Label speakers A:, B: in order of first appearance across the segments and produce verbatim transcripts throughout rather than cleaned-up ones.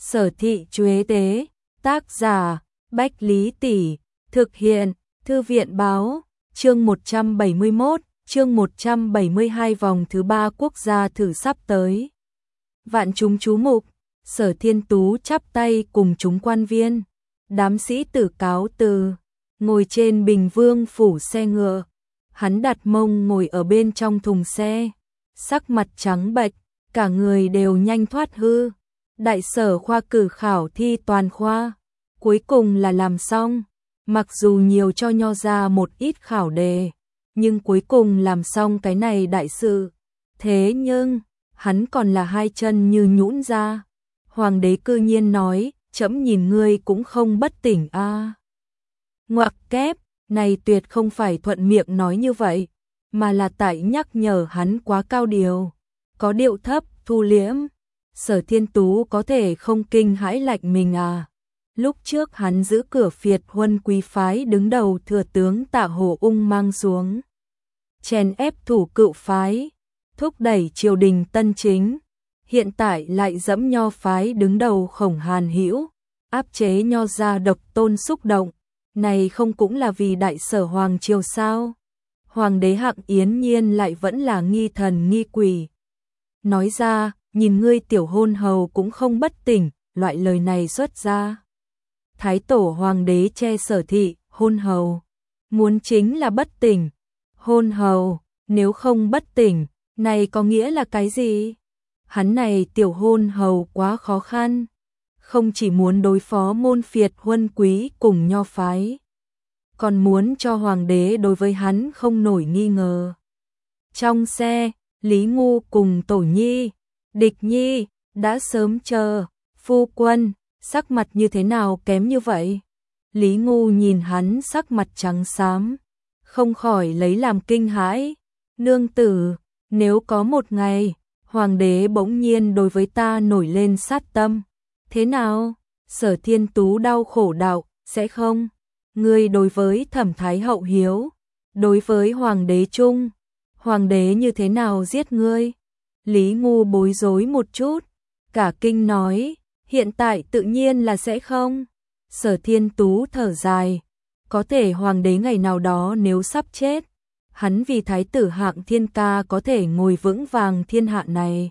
A: Sở Thị Chuế Tế, tác giả, Bách Lý Tỷ, thực hiện, Thư viện Báo, chương một trăm bảy mươi mốt, chương một trăm bảy mươi hai vòng thứ ba quốc gia thử sắp tới. Vạn chúng chú mục, Sở Thiên Tú chắp tay cùng chúng quan viên, đám sĩ tử cáo từ, ngồi trên bình vương phủ xe ngựa, hắn đặt mông ngồi ở bên trong thùng xe, sắc mặt trắng bệch, cả người đều nhanh thoát hư. Đại sở khoa cử khảo thi toàn khoa, cuối cùng là làm xong, mặc dù nhiều cho nho ra một ít khảo đề, nhưng cuối cùng làm xong cái này đại sự. Thế nhưng, hắn còn là hai chân như nhũn ra. Hoàng đế cư nhiên nói, trẫm nhìn ngươi cũng không bất tỉnh a. À. Ngoặc kép, này tuyệt không phải thuận miệng nói như vậy, mà là tại nhắc nhở hắn quá cao điều, có điệu thấp, thu liễm. Sở Thiên Tú có thể không kinh hãi lạnh mình à? Lúc trước hắn giữ cửa phiệt huân quý phái đứng đầu thừa tướng Tạ Hồ Ung mang xuống, chèn ép thủ cựu phái, thúc đẩy triều đình tân chính. Hiện tại lại dẫm nho phái đứng đầu Khổng Hàn Hữu, áp chế nho gia độc tôn xúc động. Này không cũng là vì đại sở hoàng triều sao? Hoàng đế Hạng Yến Nhiên lại vẫn là nghi thần nghi quỷ. Nói ra, nhìn ngươi tiểu hôn hầu cũng không bất tỉnh, loại lời này xuất ra. Thái tổ hoàng đế che Sở Thị, hôn hầu, muốn chính là bất tỉnh. Hôn hầu, nếu không bất tỉnh, này có nghĩa là cái gì? Hắn này tiểu hôn hầu quá khó khăn, không chỉ muốn đối phó môn phiệt huân quý cùng nho phái, còn muốn cho hoàng đế đối với hắn không nổi nghi ngờ. Trong xe, Lý Ngu cùng Tổ Nhi, Địch Nhi, đã sớm chờ. Phu quân, sắc mặt như thế nào kém như vậy? Lý Ngu nhìn hắn sắc mặt trắng xám, không khỏi lấy làm kinh hãi. Nương tử, nếu có một ngày, hoàng đế bỗng nhiên đối với ta nổi lên sát tâm, thế nào? Sở Thiên Tú đau khổ đạo, sẽ không? Ngươi đối với Thẩm Thái Hậu hiếu, đối với hoàng đế trung, hoàng đế như thế nào giết ngươi? Lý Ngu bối rối một chút, cả kinh nói, hiện tại tự nhiên là sẽ không. Sở Thiên Tú thở dài, có thể hoàng đế ngày nào đó nếu sắp chết, hắn vì thái tử Hạng Thiên Ca có thể ngồi vững vàng thiên hạ này,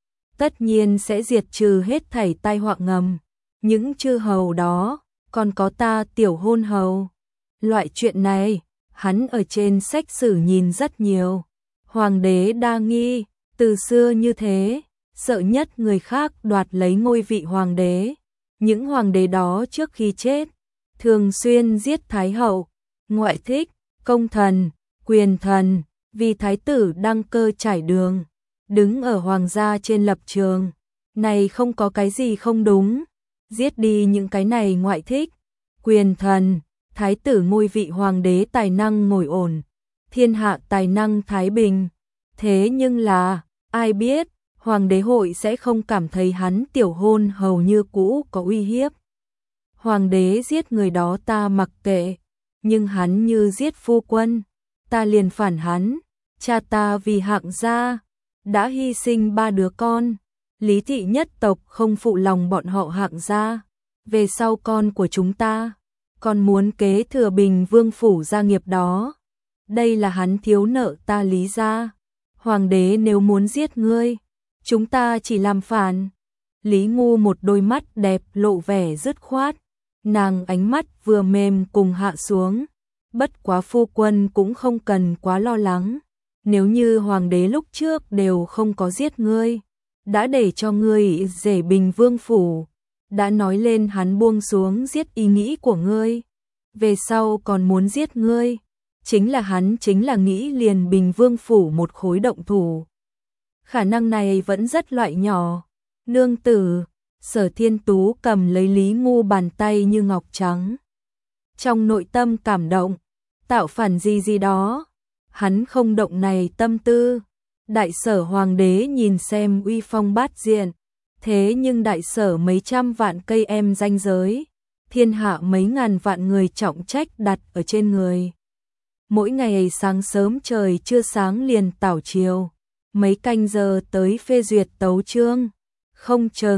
A: tất nhiên sẽ diệt trừ hết thảy tai họa ngầm. Những chư hầu đó, còn có ta tiểu hôn hầu. Loại chuyện này, hắn ở trên sách sử nhìn rất nhiều. Hoàng đế đa nghi, từ xưa như thế, sợ nhất người khác đoạt lấy ngôi vị hoàng đế. Những hoàng đế đó trước khi chết, thường xuyên giết thái hậu, ngoại thích, công thần, quyền thần, vì thái tử đăng cơ trải đường, đứng ở hoàng gia trên lập trường. Này không có cái gì không đúng, giết đi những cái này ngoại thích, quyền thần, thái tử ngôi vị hoàng đế tài năng ngồi ổn, thiên hạ tài năng thái bình. Thế nhưng là, ai biết, hoàng đế hội sẽ không cảm thấy hắn tiểu hôn hầu như cũ có uy hiếp. Hoàng đế giết người đó ta mặc kệ, nhưng hắn như giết phu quân, ta liền phản hắn. Cha ta vì Hạng gia, đã hy sinh ba đứa con, Lý thị nhất tộc không phụ lòng bọn họ Hạng gia. Về sau con của chúng ta, còn muốn kế thừa Bình Vương phủ gia nghiệp đó. Đây là hắn thiếu nợ ta Lý gia. Hoàng đế nếu muốn giết ngươi, chúng ta chỉ làm phản. Lý Ngu một đôi mắt đẹp lộ vẻ dứt khoát, nàng ánh mắt vừa mềm cùng hạ xuống. Bất quá phu quân cũng không cần quá lo lắng, nếu như hoàng đế lúc trước đều không có giết ngươi, đã để cho ngươi rể Bình Vương phủ, đã nói lên hắn buông xuống giết ý nghĩ của ngươi, về sau còn muốn giết ngươi, chính là hắn chính là nghĩ liền Bình Vương phủ một khối động thủ. Khả năng này vẫn rất loại nhỏ. Nương tử, Sở Thiên Tú cầm lấy Lý Ngu bàn tay như ngọc trắng, trong nội tâm cảm động, tạo phản gì gì đó, hắn không động này tâm tư. Đại sở hoàng đế nhìn xem uy phong bát diện, thế nhưng đại sở mấy trăm vạn cây em danh giới, thiên hạ mấy ngàn vạn người trọng trách đặt ở trên người. Mỗi ngày sáng sớm trời chưa sáng liền tảo chiều, mấy canh giờ tới phê duyệt tấu chương, không chừng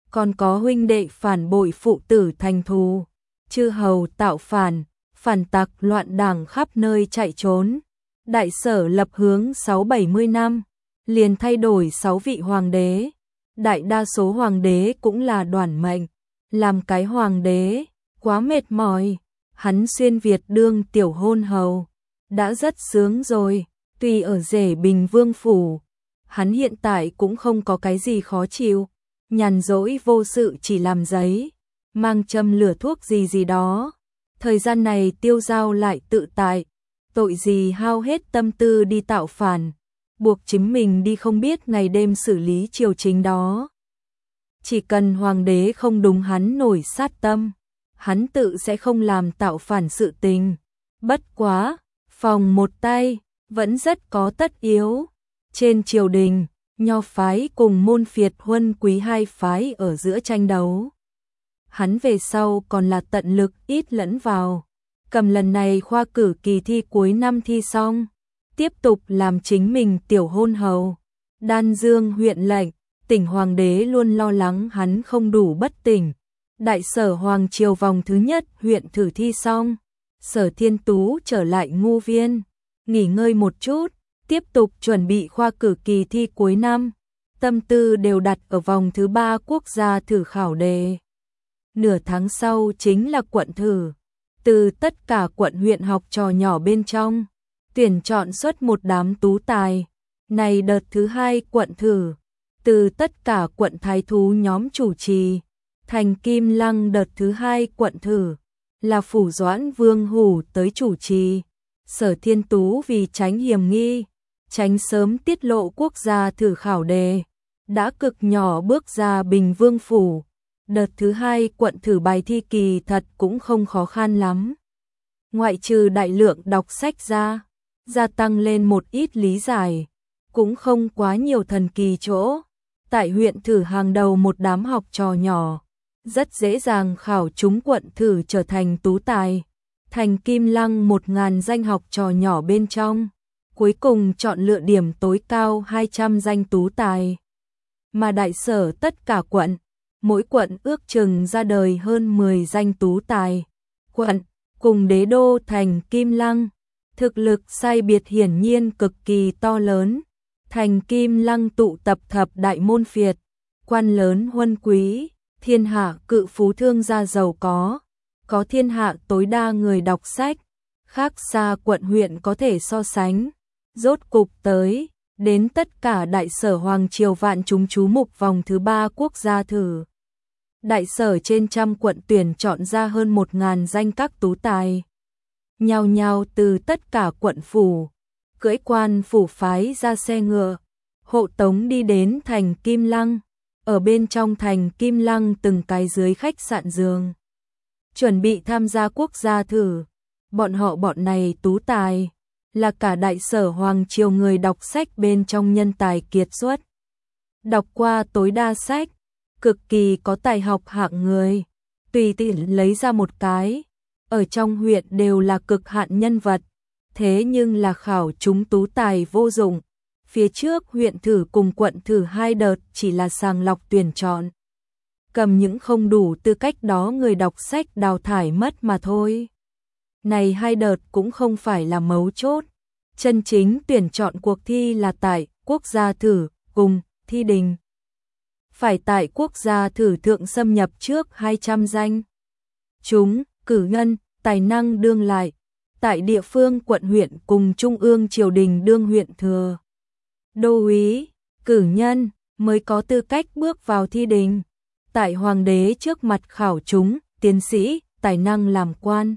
A: còn có huynh đệ phản bội phụ tử thành thù, chư hầu tạo phản, phản tặc loạn đảng khắp nơi chạy trốn. Đại Sở lập hướng sáu bảy mươi năm, liền thay đổi sáu vị hoàng đế, đại đa số hoàng đế cũng là đoản mệnh, làm cái hoàng đế, quá mệt mỏi, hắn xuyên Việt đương tiểu hôn hầu, đã rất sướng rồi, tuy ở rể Bình Vương phủ, hắn hiện tại cũng không có cái gì khó chịu, nhàn rỗi vô sự chỉ làm giấy, mang châm lửa thuốc gì gì đó, thời gian này tiêu dao lại tự tại, tội gì hao hết tâm tư đi tạo phản, buộc chính mình đi không biết ngày đêm xử lý triều chính đó. Chỉ cần hoàng đế không đúng hắn nổi sát tâm, hắn tự sẽ không làm tạo phản sự tình. Bất quá, phòng một tay, vẫn rất có tất yếu. Trên triều đình, Nho phái cùng Môn Phiệt Huân Quý hai phái ở giữa tranh đấu. Hắn về sau còn là tận lực ít lẫn vào. Cầm lần này khoa cử kỳ thi cuối năm thi xong, tiếp tục làm chính mình tiểu hôn hầu. Đan Dương huyện lệnh, tỉnh hoàng đế luôn lo lắng hắn không đủ bất tỉnh. Đại Sở hoàng triều vòng thứ nhất huyện thử thi xong, Sở Thiên Tú trở lại Ngô Viên, nghỉ ngơi một chút, tiếp tục chuẩn bị khoa cử kỳ thi cuối năm. Tâm tư đều đặt ở vòng thứ ba quốc gia thử khảo đề. Nửa tháng sau chính là quận thử, từ tất cả quận huyện học trò nhỏ bên trong, tuyển chọn xuất một đám tú tài. Này đợt thứ hai quận thử, từ tất cả quận thái thú nhóm chủ trì. Thành Kim Lăng đợt thứ hai quận thử, là Phủ Doãn Vương Hủ tới chủ trì. Sở Thiên Tú vì tránh hiểm nghi, tránh sớm tiết lộ quốc gia thử khảo đề, đã cực nhỏ bước ra Bình Vương Phủ. Đợt thứ hai quận thử bài thi kỳ thật cũng không khó khăn lắm. Ngoại trừ đại lượng đọc sách ra, gia tăng lên một ít lý giải, cũng không quá nhiều thần kỳ chỗ. Tại huyện thử hàng đầu một đám học trò nhỏ, rất dễ dàng khảo trúng quận thử trở thành tú tài. Thành Kim Lăng một ngàn danh học trò nhỏ bên trong, cuối cùng chọn lựa điểm tối cao hai trăm danh tú tài. Mà Đại Sở tất cả quận, mỗi quận ước chừng ra đời hơn mười danh tú tài. Quận, cùng đế đô Thành Kim Lăng, thực lực sai biệt hiển nhiên cực kỳ to lớn. Thành Kim Lăng tụ tập thập đại môn phiệt, quan lớn huân quý, thiên hạ cự phú thương gia giàu có, có thiên hạ tối đa người đọc sách, khác xa quận huyện có thể so sánh. Rốt cục tới, đến tất cả Đại Sở hoàng triều vạn chúng chú mục vòng thứ ba quốc gia thử. Đại Sở trên trăm quận tuyển chọn ra hơn một ngàn danh các tú tài. Nhao nhao từ tất cả quận phủ, cưỡi quan phủ phái ra xe ngựa, hộ tống đi đến Thành Kim Lăng. Ở bên trong Thành Kim Lăng từng cái dưới khách sạn giường, chuẩn bị tham gia quốc gia thử. Bọn họ bọn này tú tài, là cả Đại Sở hoàng triều người đọc sách bên trong nhân tài kiệt xuất. Đọc qua tối đa sách, cực kỳ có tài học hạng người, tùy tiện lấy ra một cái, ở trong huyện đều là cực hạn nhân vật. Thế nhưng là khảo chúng tú tài vô dụng. Phía trước huyện thử cùng quận thử hai đợt chỉ là sàng lọc tuyển chọn. Cầm những không đủ tư cách đó người đọc sách đào thải mất mà thôi. Này hai đợt cũng không phải là mấu chốt. Chân chính tuyển chọn cuộc thi là tại quốc gia thử cùng thi đình. Phải tại quốc gia thử thượng xâm nhập trước hai trăm danh. Chúng, cử nhân, tài năng đương lại. Tại địa phương quận huyện cùng trung ương triều đình đương huyện thừa. Đô úy, cử nhân mới có tư cách bước vào thi đình. Tại hoàng đế trước mặt khảo chúng, tiến sĩ, tài năng làm quan.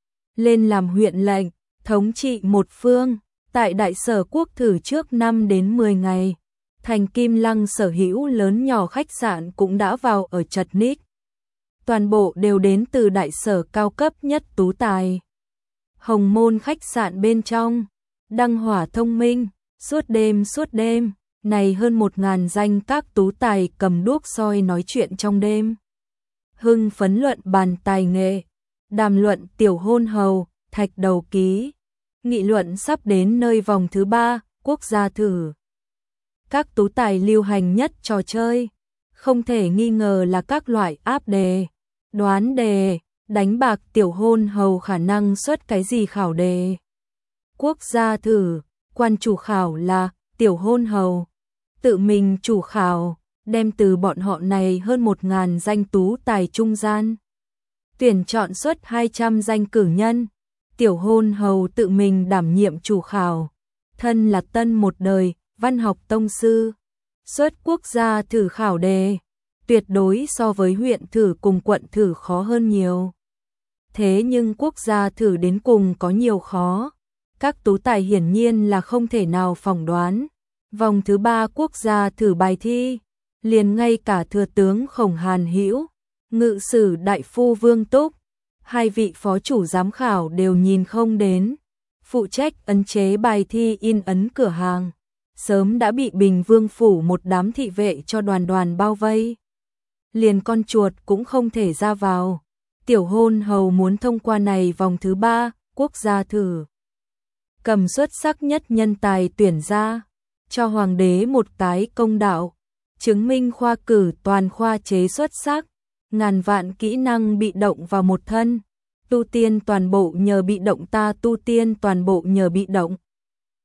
A: Lên làm huyện lệnh, thống trị một phương. Tại Đại Sở quốc thử trước năm đến mười ngày. Thành Kim Lăng sở hữu lớn nhỏ khách sạn cũng đã vào ở chật ních. Toàn bộ đều đến từ Đại Sở cao cấp nhất tú tài. Hồng Môn khách sạn bên trong, đăng hỏa thông minh, suốt đêm suốt đêm, này hơn một ngàn danh các tú tài cầm đuốc soi nói chuyện trong đêm. Hưng phấn luận bàn tài nghệ, đàm luận tiểu hôn hầu, thạch đầu ký, nghị luận sắp đến nơi vòng thứ ba, quốc gia thử. Các tú tài lưu hành nhất trò chơi, không thể nghi ngờ là các loại áp đề, đoán đề, đánh bạc tiểu hôn hầu khả năng xuất cái gì khảo đề. Quốc gia thử, quan chủ khảo là tiểu hôn hầu, tự mình chủ khảo, đem từ bọn họ này hơn một ngàn danh tú tài trung gian tuyển chọn xuất hai trăm danh cử nhân, tiểu hôn hầu tự mình đảm nhiệm chủ khảo, thân là tân một đời văn học tông sư, xuất quốc gia thử khảo đề, tuyệt đối so với huyện thử cùng quận thử khó hơn nhiều. Thế nhưng quốc gia thử đến cùng có nhiều khó, các tú tài hiển nhiên là không thể nào phỏng đoán. Vòng thứ ba quốc gia thử bài thi, liền ngay cả thừa tướng Khổng Hàn Hữu, ngự sử đại phu Vương Túc, hai vị phó chủ giám khảo đều nhìn không đến. Phụ trách ấn chế bài thi in ấn cửa hàng, sớm đã bị Bình Vương phủ một đám thị vệ cho đoàn đoàn bao vây. Liền con chuột cũng không thể ra vào. Tiểu hôn hầu muốn thông qua này vòng thứ ba, quốc gia thử. Cầm xuất sắc nhất nhân tài tuyển ra, cho hoàng đế một tái công đạo, chứng minh khoa cử toàn khoa chế xuất sắc, ngàn vạn kỹ năng bị động vào một thân, tu tiên toàn bộ nhờ bị động ta tu tiên toàn bộ nhờ bị động,